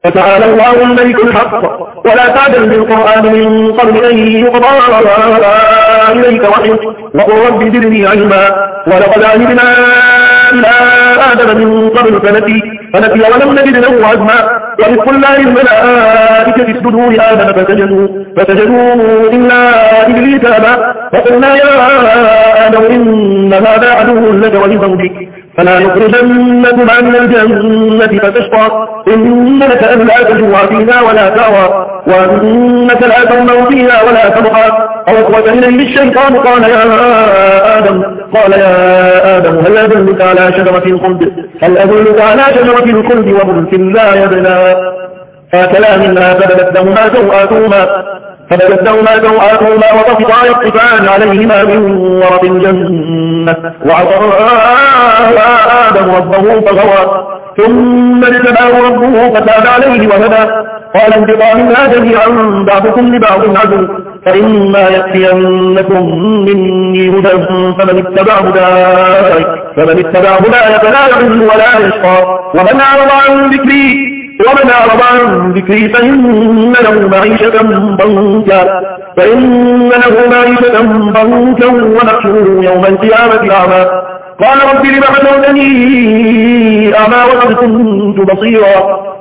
فتعالى الله الملك الحق ولا تعجل بالقرآن من قبل أن يقضى إليك وحيه وقل رب زدني علما ولقد عهدنا إلى آدم من قبل فنسي ولم نجد له عزما وإذ قلنا للملائكة اسجدوا لآدم فسجدوا إلا إبليس أبى فقلنا يا آدم إن هذا عدو لك ولزوجك فلا نخرجنكما من الجنة فتشقى إنك أن لا تجوع فيها ولا تعوى وأنك لا تغنو فيها ولا تبقى فوسوس إليه الشيطان قال يا آدم هل أدلك على شجرة الخلد وملك لا يبلى فأكلا منها فبدت لهما سوآتهما وطفقا يخصفان عليهما من ورق الجنة وعصى آدم ربه فغوى ثم اجتباه ربه فتاب عليه وهدى قال انبطا منها جميعا بعضكم لبعض عدو فإما يأتينكم مني هدى فمن اتبع هداي فلا يضل ولا يشقى ومن أعرض عن ذكري فإن له معيشة ضنكا ونحشره يوم القيامة أعمى قال رب لم حشرتني أعمى وقد كنت بصيرا